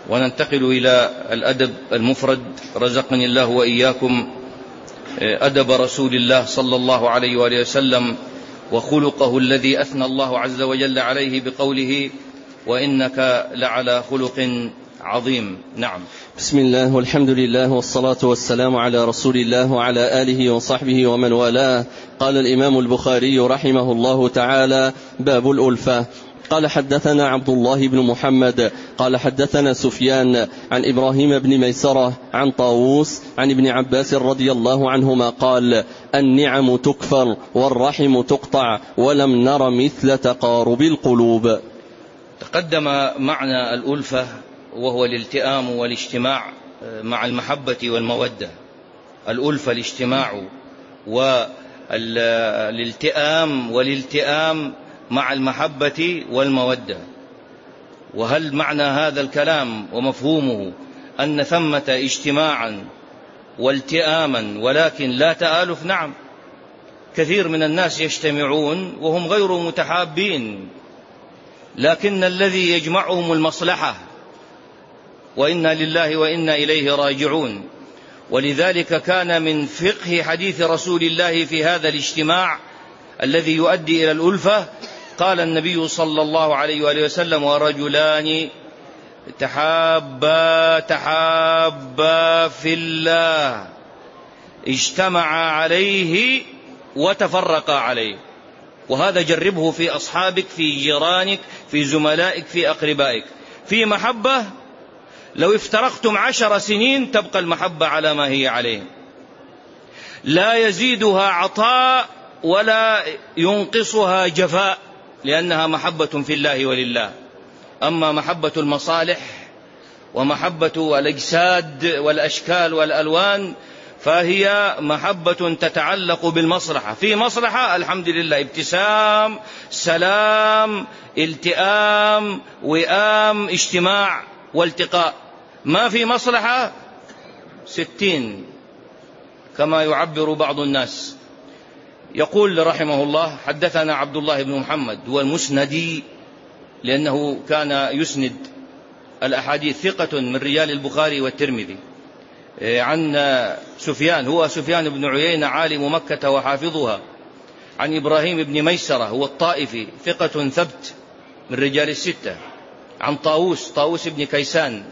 وننتقل إلى الأدب المفرد. رزقني الله وإياكم أدب رسول الله صلى الله عليه وآله وسلم وخلقه الذي أثنى الله عز وجل عليه بقوله: وإنك لعلى خلق عظيم. نعم. بسم الله والحمد لله والصلاة والسلام على رسول الله وعلى آله وصحبه ومن والاه. قال الإمام البخاري رحمه الله تعالى: باب الألفة. قال حدثنا عبد الله بن محمد قال حدثنا سفيان عن إبراهيم بن ميسرة عن طاووس عن ابن عباس رضي الله عنهما قال: النعم تكفر والرحم تقطع ولم نر مثل تقارب القلوب. تقدم معنى الألفة وهو الالتئام والاجتماع مع المحبة والمودة. الألفة الاجتماع والالتئام مع المحبة والمودة. وهل معنى هذا الكلام ومفهومه أن ثمة اجتماعا والتئاما ولكن لا تآلف؟ نعم، كثير من الناس يجتمعون وهم غير متحابين، لكن الذي يجمعهم المصلحة، وإنا لله وإنا إليه راجعون. ولذلك كان من فقه حديث رسول الله في هذا الاجتماع الذي يؤدي إلى الألفة، قال النبي صلى الله عليه وآله وسلم: ورجلان تحابا في الله اجتمعا عليه وتفرقا عليه. وهذا جربه في أصحابك، في جيرانك، في زملائك، في أقربائك. في محبة لو افترقتم 10 سنين تبقى المحبة على ما هي عليه، لا يزيدها عطاء ولا ينقصها جفاء، لأنها محبة في الله ولله. أما محبة المصالح ومحبة الأجساد والأشكال والألوان فهي محبة تتعلق بالمصلحة. في مصلحة الحمد لله، ابتسام، سلام، التئام، وئام، اجتماع والتقاء. ما في مصلحة 60 كما يعبر بعض الناس. يقول رحمه الله: حدثنا عبد الله بن محمد، هو المسندي لأنه كان يسند الأحاديث، ثقة من رجال البخاري والترمذي. عن سفيان، هو سفيان بن عيينة عالم مكة وحافظها. عن إبراهيم بن ميسرة، هو الطائفي، ثقة ثبت من رجال الستة. عن طاووس بن كيسان،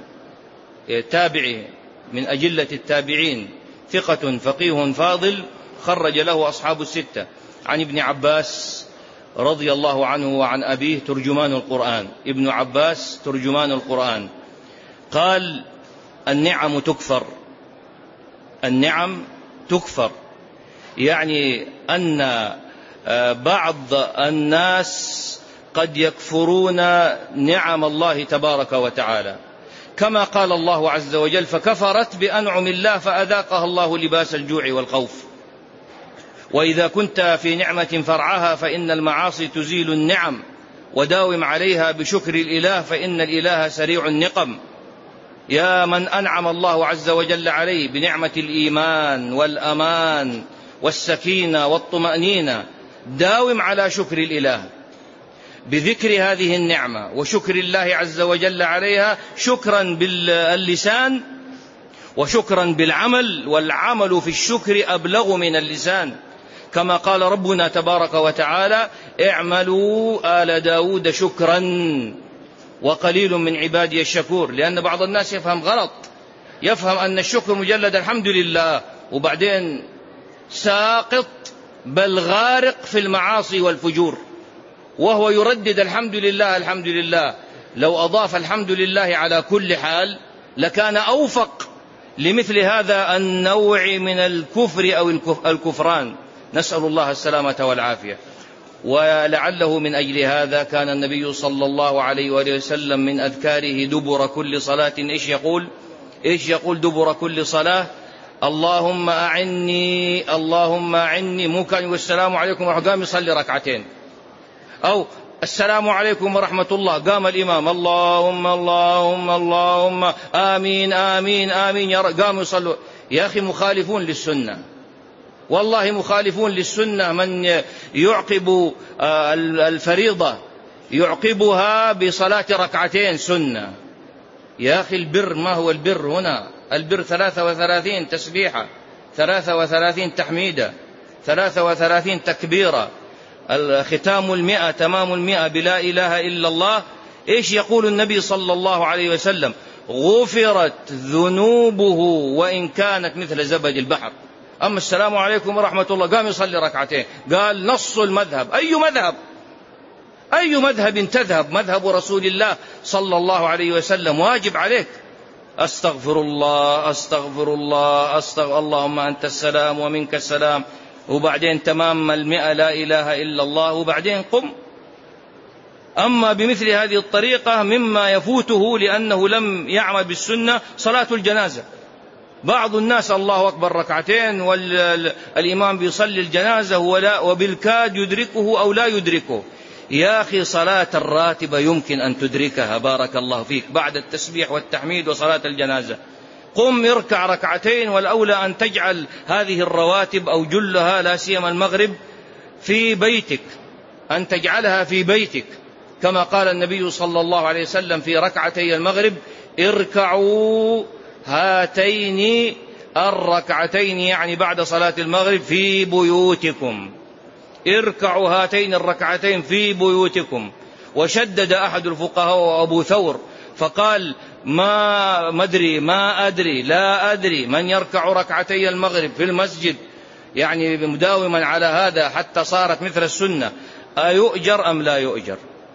تابعي من أجلة التابعين، ثقة فقيه فاضل، خرج له أصحاب الستة. عن ابن عباس رضي الله عنه وعن أبيه ترجمان القرآن، ابن عباس ترجمان القرآن، قال: النعم تكفر. النعم تكفر يعني أن بعض الناس قد يكفرون نعم الله تبارك وتعالى، كما قال الله عز وجل: فكفرت بأنعم الله فأذاقها الله لباس الجوع والخوف. وإذا كنت في نعمة فرعها فإن المعاصي تزيل النعم، وداوم عليها بشكر الإله فإن الإله سريع النقم. يا من أنعم الله عز وجل عليه بنعمة الإيمان والأمان والسكينة والطمأنينة، داوم على شكر الإله بذكر هذه النعمة وشكر الله عز وجل عليها، شكرا باللسان وشكرا بالعمل، والعمل في الشكر أبلغ من اللسان، كما قال ربنا تبارك وتعالى: اعملوا آل داود شكرا وقليل من عبادي الشكور. لأن بعض الناس يفهم غلط، يفهم أن الشكر مجلد الحمد لله، وبعدين ساقط بل غارق في المعاصي والفجور، وهو يردد الحمد لله الحمد لله. لو أضاف الحمد لله على كل حال لكان أوفق لمثل هذا النوع من الكفر أو الكفران، نسأل الله السلامة والعافية. ولعله من أجل هذا كان النبي صلى الله عليه وآله وسلم من أذكاره دبر كل صلاة إيش يقول دبر كل صلاة؟ اللهم أعني، اللهم أعني، مو كان يقول السلام عليكم وقام يصلي ركعتين، أو السلام عليكم ورحمة الله، قام الإمام اللهم اللهم اللهم آمين آمين آمين، قاموا يصلوا. يا أخي مخالفون للسنة، والله مخالفون للسنة. من يعقب الفريضة يعقبها بصلاة ركعتين سنة، يا أخي البر ما هو البر هنا؟ البر 33 تسبيحة، 33 تحميدة، 33 تكبيرة، ختام 100 تمام 100 بلا إله إلا الله. إيش يقول النبي صلى الله عليه وسلم؟ غفرت ذنوبه وإن كانت مثل زبد البحر. أما السلام عليكم ورحمة الله قام يصلي ركعتين، قال نص المذهب. أي مذهب؟ أي مذهب تذهب؟ مذهب رسول الله صلى الله عليه وسلم. واجب عليك أستغفر الله أستغفر الله أستغفر اللهم أنت السلام ومنك السلام، وبعدين تمام 100 لا إله إلا الله، وبعدين قم. أما بمثل هذه الطريقة مما يفوته لأنه لم يعمل بالسنة صلاة الجنازة. بعض الناس الله أكبر ركعتين والإمام بيصلي الجنازة وبالكاد يدركه أو لا يدركه. يا أخي صلاة الراتبة يمكن أن تدركها بارك الله فيك بعد التسبيح والتحميد وصلاة الجنازة. قم اركع ركعتين، والأولى أن تجعل هذه الرواتب أو جلها لا سيما المغرب في بيتك، أن تجعلها في بيتك كما قال النبي صلى الله عليه وسلم في ركعتي المغرب: اركعوا هاتين الركعتين، يعني بعد صلاة المغرب في بيوتكم، اركعوا هاتين الركعتين في بيوتكم. وشدد أحد الفقهاء وأبو ثور فقال: ما أدري لا أدري من يركع ركعتي المغرب في المسجد يعني مداوما على هذا حتى صارت مثل السنة، أيؤجر أم لا يؤجر؟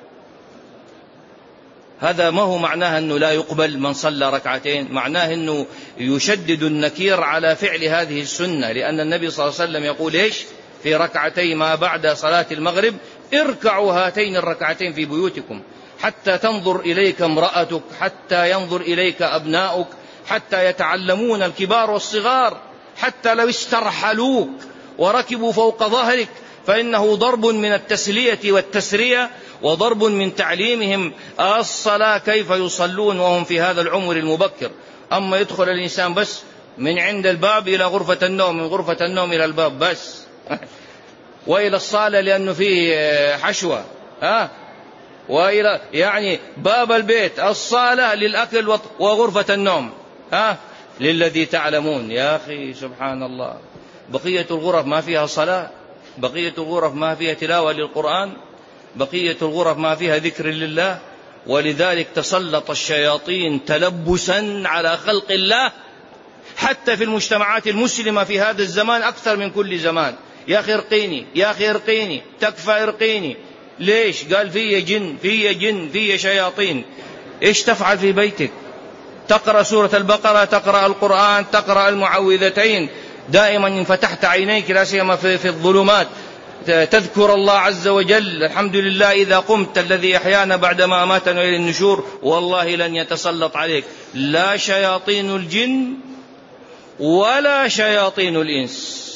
هذا ما هو معناه أنه لا يقبل من صلى ركعتين، معناه أنه يشدد النكير على فعل هذه السنة، لأن النبي صلى الله عليه وسلم يقول إيش في ركعتي ما بعد صلاة المغرب: اركعوا هاتين الركعتين في بيوتكم، حتى تنظر إليك امرأتك، حتى ينظر إليك أبناؤك، حتى يتعلمون الكبار والصغار، حتى لو استرحلوك وركبوا فوق ظهرك فإنه ضرب من التسلية والتسرية، وضرب من تعليمهم الصلاة كيف يصلون وهم في هذا العمر المبكر. أما يدخل الإنسان بس من عند الباب إلى غرفة النوم، من غرفة النوم إلى الباب بس وإلى الصالة لأنه فيه حشوة، وإلى يعني باب البيت، الصالة للأكل وغرفة النوم للذي تعلمون. يا أخي سبحان الله، بقية الغرف ما فيها صلاة، بقية الغرف ما فيها تلاوة للقرآن، بقية الغرف ما فيها ذكر لله. ولذلك تسلط الشياطين تلبسا على خلق الله حتى في المجتمعات المسلمة في هذا الزمان أكثر من كل زمان. يا أخي ارقيني، يا أخي ارقيني، تكفى ارقيني. ليش؟ قال في جن في جن في شياطين. إيش تفعل في بيتك؟ تقرأ سورة البقرة، تقرأ القرآن، تقرأ المعوذتين دائما إن فتحت عينيك لا سيما في الظلمات، تذكر الله عز وجل: الحمد لله إذا قمت الذي أحيانا بعدما أماتنا إلى النشور. والله لن يتسلط عليك لا شياطين الجن ولا شياطين الإنس.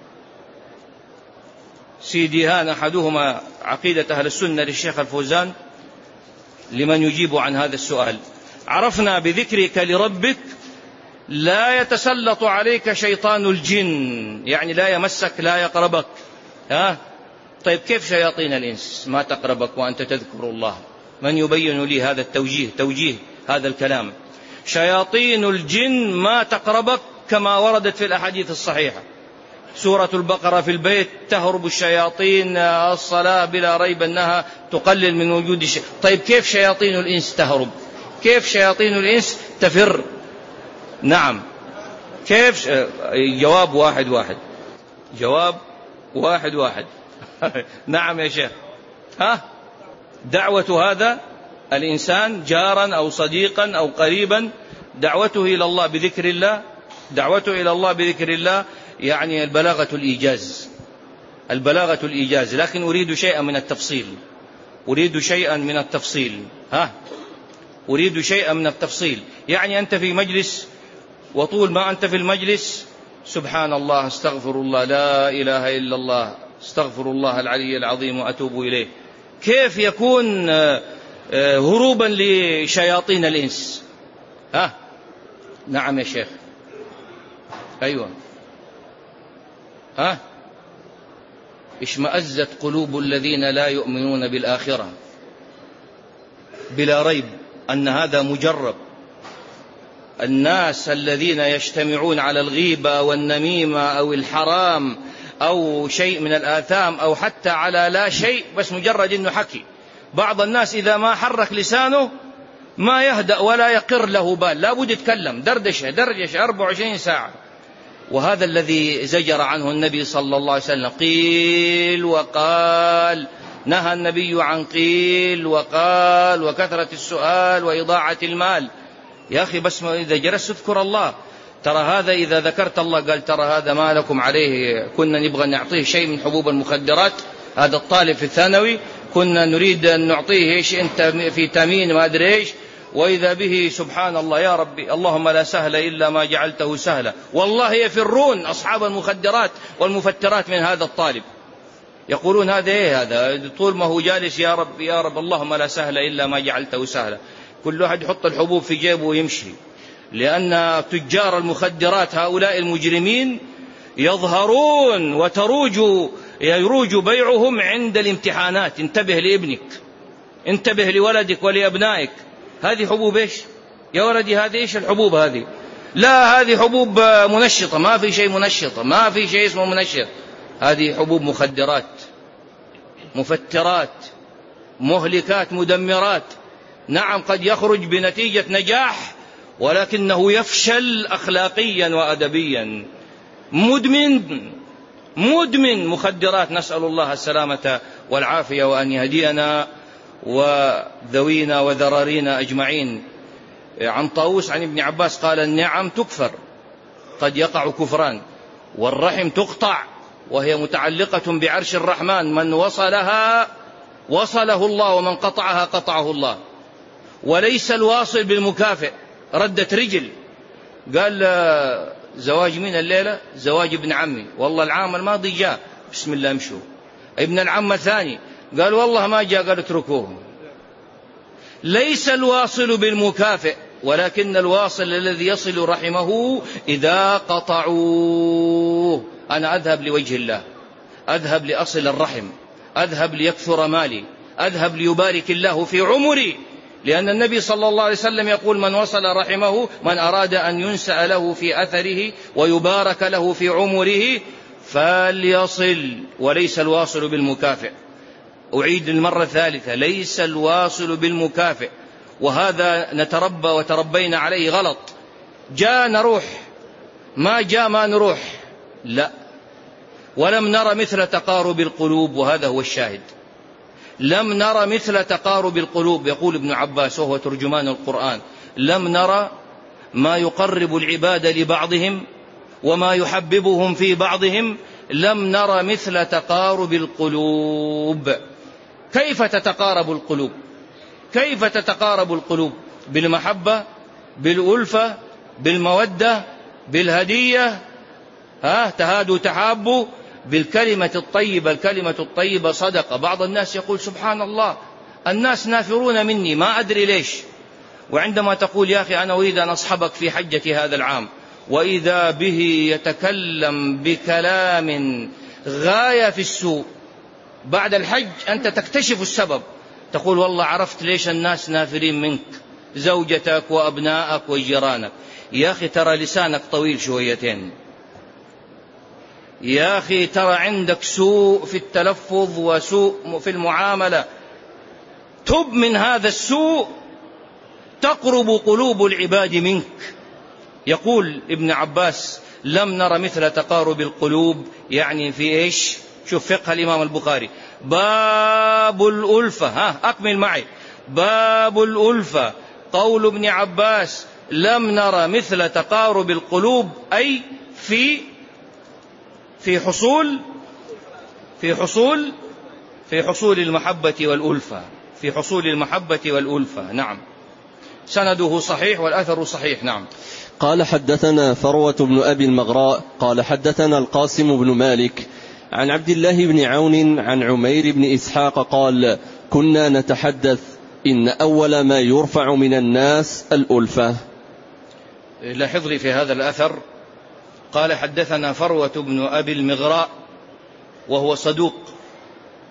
سيدي هان أحدهما عقيدة أهل السنة للشيخ الفوزان لمن يجيب عن هذا السؤال: عرفنا بذكرك لربك لا يتسلط عليك شيطان الجن، يعني لا يمسك لا يقربك. طيب كيف شياطين الإنس ما تقربك وأنت تذكر الله؟ من يبين لي هذا التوجيه، توجيه هذا الكلام؟ شياطين الجن ما تقربك كما وردت في الأحاديث الصحيحة. سورة البقرة في البيت تهرب الشياطين، الصلاة بلا ريب أنها تقلل من وجود الشيء. طيب كيف شياطين الإنس تهرب؟ كيف شياطين الإنس تفر؟ نعم كيف؟ جواب واحد واحد، جواب واحد واحد. نعم يا شيخ. دعوة هذا الإنسان جارا أو صديقا أو قريبا، دعوته إلى الله بذكر الله، دعوته إلى الله بذكر الله يعني البلاغة الإيجاز، البلاغة الإيجاز. لكن أريد شيئا من التفصيل، أريد شيئا من التفصيل. أريد شيئا من التفصيل. يعني أنت في مجلس، وطول ما أنت في المجلس سبحان الله، استغفر الله، لا إله إلا الله، استغفر الله العلي العظيم وأتوب إليه. كيف يكون هروبا لشياطين الإنس؟ نعم يا شيخ. أيوة. اشمأزت قلوب الذين لا يؤمنون بالآخرة. بلا ريب أن هذا مجرب، الناس الذين يجتمعون على الغيبة والنميمة أو الحرام أو شيء من الآثام أو حتى على لا شيء بس مجرد أنه حكي. بعض الناس إذا ما حرك لسانه ما يهدأ ولا يقر له بال، لا بد يتكلم درجش 24 ساعة. وهذا الذي زجر عنه النبي صلى الله عليه وسلم. قيل وقال، نهى النبي عن قيل وقال وكثرة السؤال وإضاعة المال. يا أخي بس إذا جلست اذكر الله. ترى هذا إذا ذكرت الله قال ترى هذا ما لكم عليه، كنا نبغى نعطيه شيء من حبوب المخدرات، هذا الطالب في الثانوي كنا نريد أن نعطيه إيش أنت في تامين ما أدري إيش، وإذا به سبحان الله يا ربي اللهم لا سهل إلا ما جعلته سهلا. والله يفرون أصحاب المخدرات والمفترات من هذا الطالب، يقولون هذا إيه هذا طول ما هو جالس يا رب يا رب اللهم لا سهل إلا ما جعلته سهلا. كل واحد يحط الحبوب في جيبه ويمشي. لأن تجار المخدرات هؤلاء المجرمين يظهرون يروج بيعهم عند الامتحانات. انتبه لابنك، انتبه لولدك ولأبنائك. هذه حبوب إيش يا ولدي؟ هذه إيش الحبوب هذه؟ لا هذه حبوب منشطة، ما في شيء منشطة، ما في شيء اسمه منشط. هذه حبوب مخدرات، مفترات، مهلكات، مدمرات. نعم قد يخرج بنتيجة نجاح ولكنه يفشل أخلاقيا وأدبيا. مدمن مخدرات، نسأل الله السلامة والعافية وأن يهدينا وذوينا وذرارينا أجمعين. عن طاووس عن ابن عباس قال النعم تكفر، قد يقع كفران، والرحم تقطع وهي متعلقة بعرش الرحمن، من وصلها وصله الله ومن قطعها قطعه الله. وليس الواصل بالمكافئ. ردت رجل قال زواج من الليلة؟ زواج ابن عمي، والله العام الماضي جاء، بسم الله امشوا. ابن العم الثاني قال والله ما جاء، قال اتركوه. ليس الواصل بالمكافئ، ولكن الواصل الذي يصل رحمه إذا قطعوه. أنا أذهب لوجه الله، أذهب لأصل الرحم، أذهب ليكثر مالي، أذهب ليبارك الله في عمري. لأن النبي صلى الله عليه وسلم يقول من وصل رحمه، من أراد أن ينسأ له في أثره ويبارك له في عمره فليصل. وليس الواصل بالمكافئ. أعيد المرة الثالثة، ليس الواصل بالمكافئ. وهذا نتربى وتربينا عليه غلط. جاء نروح، ما جاء ما نروح، لا. ولم نرى مثل تقارب القلوب، وهذا هو الشاهد. لم نرى مثل تقارب القلوب. يقول ابن عباس وهو ترجمان القرآن لم نرى ما يقرب العباد لبعضهم وما يحببهم في بعضهم، لم نرى مثل تقارب القلوب. كيف تتقارب القلوب؟ كيف تتقارب القلوب؟ بالمحبة، بالألفة، بالمودة، بالهدية، تهادوا تحابوا، بالكلمة الطيبة. الكلمة الطيبة صدقة. بعض الناس يقول سبحان الله الناس نافرون مني ما أدري ليش، وعندما تقول يا أخي أنا أريد أن أصحبك في حجة هذا العام، وإذا به يتكلم بكلام غاية في السوء، بعد الحج أنت تكتشف السبب، تقول والله عرفت ليش الناس نافرين منك، زوجتك وأبنائك وجيرانك. يا أخي ترى لسانك طويل شويتين، يا أخي ترى عندك سوء في التلفظ وسوء في المعاملة. تب من هذا السوء تقرب قلوب العباد منك. يقول ابن عباس لم نرى مثل تقارب القلوب، يعني في إيش؟ شوف فقه الإمام البخاري، باب الألفة. أكمل معي. باب الألفة. قول ابن عباس لم نرى مثل تقارب القلوب، أي في حصول المحبة والألفة، في حصول المحبة والألفة. نعم سنده صحيح والأثر صحيح. نعم. قال حدثنا فروة بن أبي المغراء قال حدثنا القاسم بن مالك عن عبد الله بن عون عن عمير بن إسحاق قال كنا نتحدث إن أول ما يرفع من الناس الألفة. لاحظ لي في هذا الأثر قال حدثنا فروة بن أبي المغراء وهو صدوق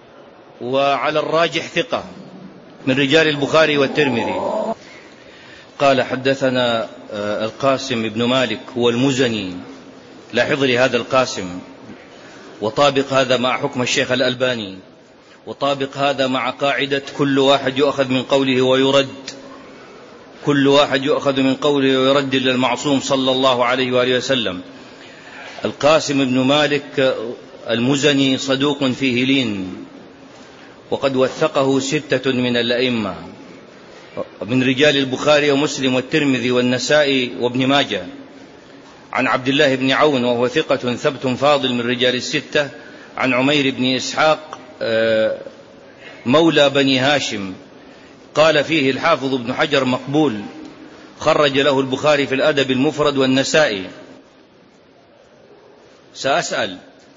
وعلى الراجح ثقة من رجال البخاري والترمذي. قال حدثنا القاسم بن مالك هو المزني. لاحظ لي هذا القاسم، وطابق هذا مع حكم الشيخ الألباني، وطابق هذا مع قاعدة كل واحد يؤخذ من قوله ويرد، كل واحد يؤخذ من قوله ويرد للمعصوم صلى الله عليه وآله وسلم. القاسم بن مالك المزني صدوق فيه لين، وقد وثقه 6 من الأئمة من رجال البخاري ومسلم والترمذي والنسائي وابن ماجه، عن عبد الله بن عون وهو ثقة ثبت فاضل من رجال 6، عن عمير بن إسحاق مولى بني هاشم، قال فيه الحافظ ابن حجر مقبول، خرج له البخاري في الأدب المفرد والنسائي. سأسأل،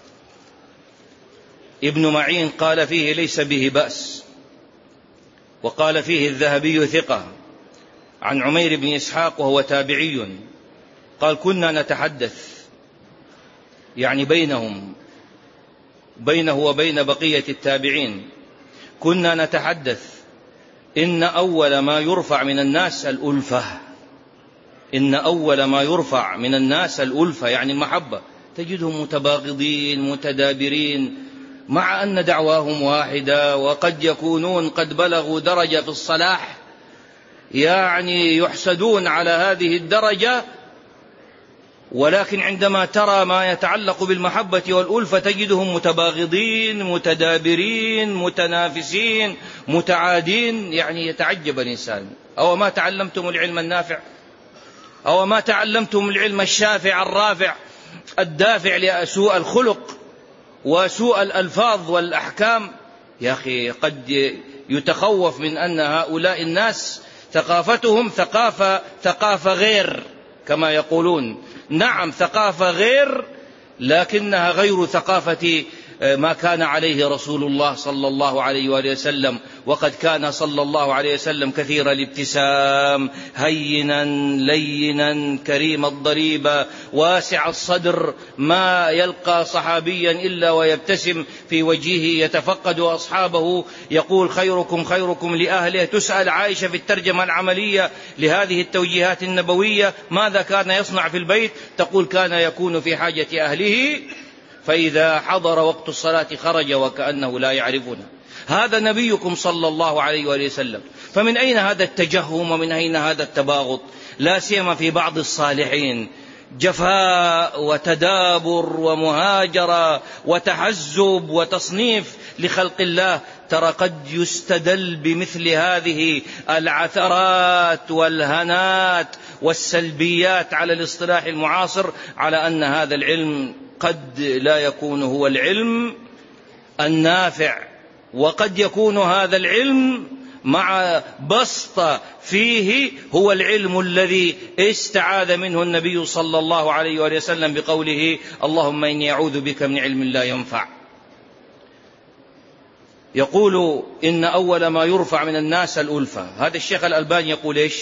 ابن معين قال فيه ليس به بأس، وقال فيه الذهبي ثقة، عن عمير بن إسحاق وهو تابعي، قال كنا نتحدث، يعني بينه وبين بقية التابعين، كنا نتحدث إن أول ما يرفع من الناس الألفة، إن أول ما يرفع من الناس الألفة يعني المحبة، تجدهم متباغضين متدابرين مع أن دعواهم واحدة، وقد يكونون قد بلغوا درجة في الصلاح يعني يحسدون على هذه الدرجة، ولكن عندما ترى ما يتعلق بالمحبة والألفة تجدهم متباغضين متدابرين متنافسين متعادين. يعني يتعجب الإنسان، أو ما تعلمتم العلم النافع، أو ما تعلمتم العلم الشافع الرافع الدافع لسوء الخلق وسوء الألفاظ والأحكام. يا أخي قد يتخوف من أن هؤلاء الناس ثقافتهم ثقافة غير كما يقولون. نعم ثقافة غير، لكنها غير ثقافة ما كان عليه رسول الله صلى الله عليه وآله وسلم، وقد كان صلى الله عليه وسلم كثير الابتسام، هينا لينا كريم الضريبة واسع الصدر، ما يلقى صحابيا إلا ويبتسم في وجهه، يتفقد أصحابه، يقول خيركم خيركم لأهله. تسأل عائشة في الترجمة العملية لهذه التوجيهات النبوية ماذا كان يصنع في البيت، تقول كان يكون في حاجة أهله، فإذا حضر وقت الصلاة خرج وكأنه لا يعرفنا. هذا نبيكم صلى الله عليه وآله وسلم. فمن أين هذا التجهم ومن أين هذا التباغض؟ لا سيما في بعض الصالحين، جفاء وتدابر ومهاجرة وتحزب وتصنيف لخلق الله. ترى قد يستدل بمثل هذه العثرات والهنات والسلبيات على الاصطلاح المعاصر على أن هذا العلم قد لا يكون هو العلم النافع، وقد يكون هذا العلم مع بسط فيه هو العلم الذي استعاذ منه النبي صلى الله عليه وآله وسلم بقوله اللهم إني أعوذ بك من علم لا ينفع. يقول إن أول ما يرفع من الناس الألفة. هذا الشيخ الألباني يقول إيش؟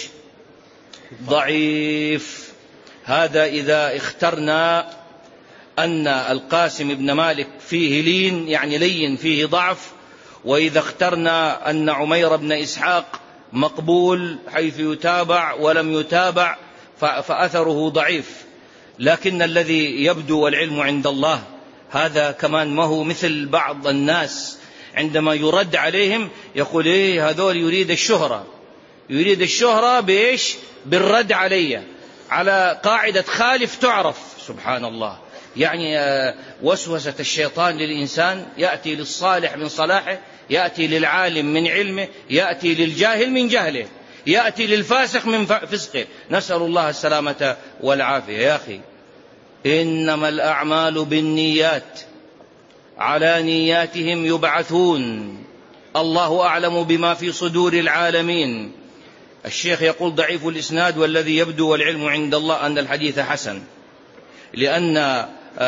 ضعيف. هذا إذا اخترنا أن القاسم بن مالك فيه لين يعني لين فيه ضعف، وإذا اخترنا أن عمير بن إسحاق مقبول حيث يتابع ولم يتابع فأثره ضعيف. لكن الذي يبدو والعلم عند الله هذا كمان ما هو مثل بعض الناس عندما يرد عليهم يقول إيه هذول يريد الشهرة بإيش؟ بالرد علي على قاعدة خالف تعرف. سبحان الله. يعني وسوسة الشيطان للإنسان، يأتي للصالح من صلاحه، يأتي للعالم من علمه، يأتي للجاهل من جهله، يأتي للفاسق من فسقه. نسأل الله السلامة والعافية. يا أخي إنما الأعمال بالنيات، على نياتهم يبعثون، الله أعلم بما في صدور العالمين. الشيخ يقول ضعيف الإسناد، والذي يبدو والعلم عند الله أن الحديث حسن، لأن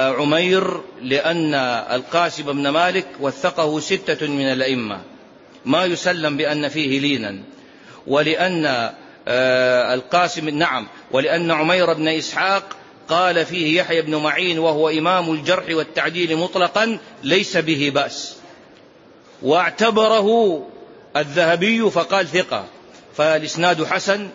القاسم بن مالك وثقه 6 من الأئمة، ما يسلم بأن فيه لينا، ولأن ولأن عمير بن إسحاق قال فيه يحيى بن معين وهو إمام الجرح والتعديل مطلقا ليس به بأس، واعتبره الذهبي فقال ثقة، فالإسناد حسن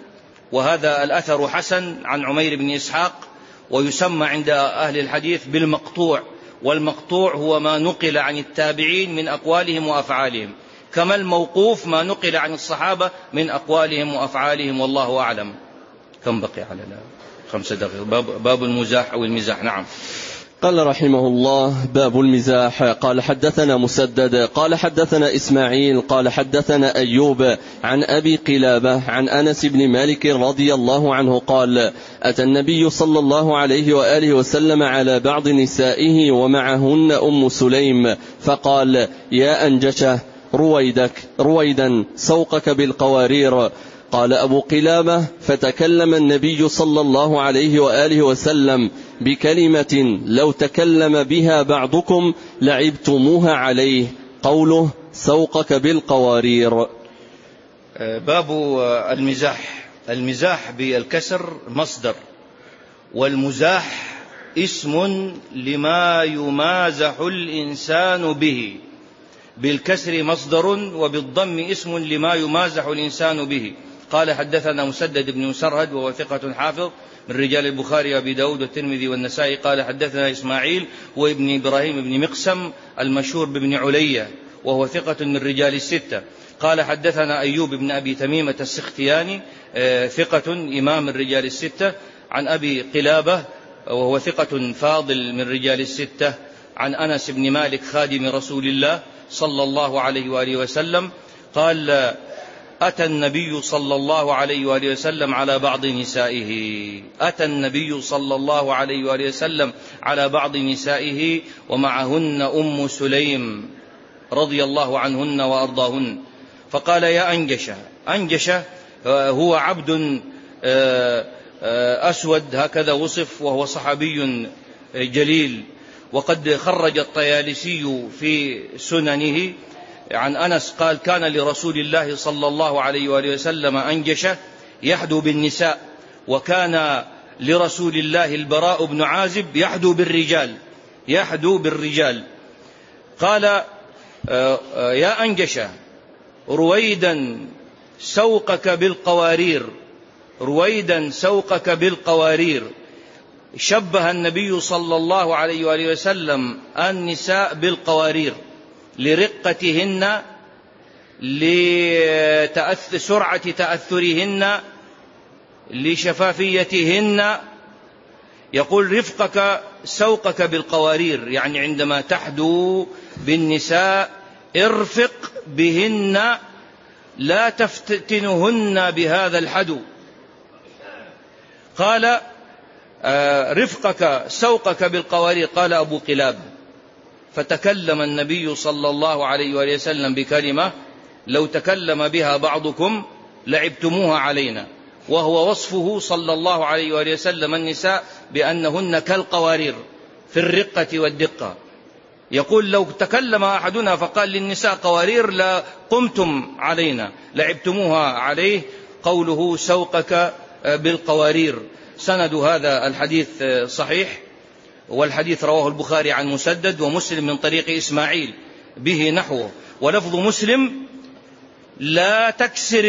وهذا الأثر حسن عن عمير بن إسحاق، ويسمى عند أهل الحديث بالمقطوع، والمقطوع هو ما نقل عن التابعين من أقوالهم وأفعالهم، كما الموقوف ما نقل عن الصحابة من أقوالهم وأفعالهم، والله أعلم. كم بقي على 5 دقائق؟ باب المزاح أو المزاح. نعم. قال رحمه الله: باب المزاح. قال حدثنا مسدد قال حدثنا إسماعيل قال حدثنا أيوب عن أبي قلابة عن أنس بن مالك رضي الله عنه قال: أتى النبي صلى الله عليه وآله وسلم على بعض نسائه ومعهن أم سليم فقال: يا أنجشة رويدا سوقك بالقوارير. قال أبو قلابة: فتكلم النبي صلى الله عليه وآله وسلم بكلمة لو تكلم بها بعضكم لعبتموها عليه، قوله سوقك بالقوارير. باب المزاح. المزاح بالكسر مصدر، والمزاح اسم لما يمازح الإنسان به، بالكسر مصدر وبالضم اسم لما يمازح الإنسان به. قال حدثنا مسدد بن مسرهد وهو ثقة حافظ من رجال البخاري وأبي داود والترمذي والنسائي. قال حدثنا إسماعيل وابن إبراهيم بن مقسم المشهور بابن علية وهو ثقة من رجال الستة. قال حدثنا أيوب بن أبي تميمة السختياني ثقة إمام الرجال الستة، عن أبي قلابة وهو ثقة فاضل من رجال الستة، عن أنس بن مالك خادم رسول الله صلى الله عليه وآله وسلم قال: أتى النبي صلى الله عليه وآله وسلم على بعض نسائه. أتى النبي صلى الله عليه وآله وسلم على بعض نسائه ومعهن أم سليم رضي الله عنهن وأرضاهن، فقال: يا أنجشة. أنجشة هو عبد أسود هكذا وصف، وهو صحابي جليل، وقد خرج الطيالسي في سننه عن أنس قال: كان لرسول الله صلى الله عليه وآله وسلم أنجشة يحدو بالنساء، وكان لرسول الله البراء بن عازب يحدو بالرجال. قال: يا أنجشة رويدا سوقك بالقوارير. شبه النبي صلى الله عليه وآله وسلم النساء بالقوارير لرقتهن، لسرعة تأثرهن، لشفافيتهن. يقول: رفقك سوقك بالقوارير، يعني عندما تحدو بالنساء ارفق بهن، لا تفتتنهن بهذا الحدو. قال: رفقك سوقك بالقوارير. قال أبو قلابة: فتكلم النبي صلى الله عليه وآله وسلم بكلمة لو تكلم بها بعضكم لعبتموها علينا، وهو وصفه صلى الله عليه وآله وسلم النساء بأنهن كالقوارير في الرقة والدقة. يقول: لو تكلم أحدنا فقال للنساء قوارير لقمتم علينا، لعبتموها عليه، قوله سوقك بالقوارير. سند هذا الحديث صحيح، والحديث رواه البخاري عن مسدد ومسلم من طريق إسماعيل به نحوه، ولفظ مسلم: لا تكسر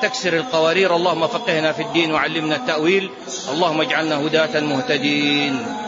القوارير. اللهم فقهنا في الدين وعلمنا التأويل، اللهم اجعلنا هداة مهتدين.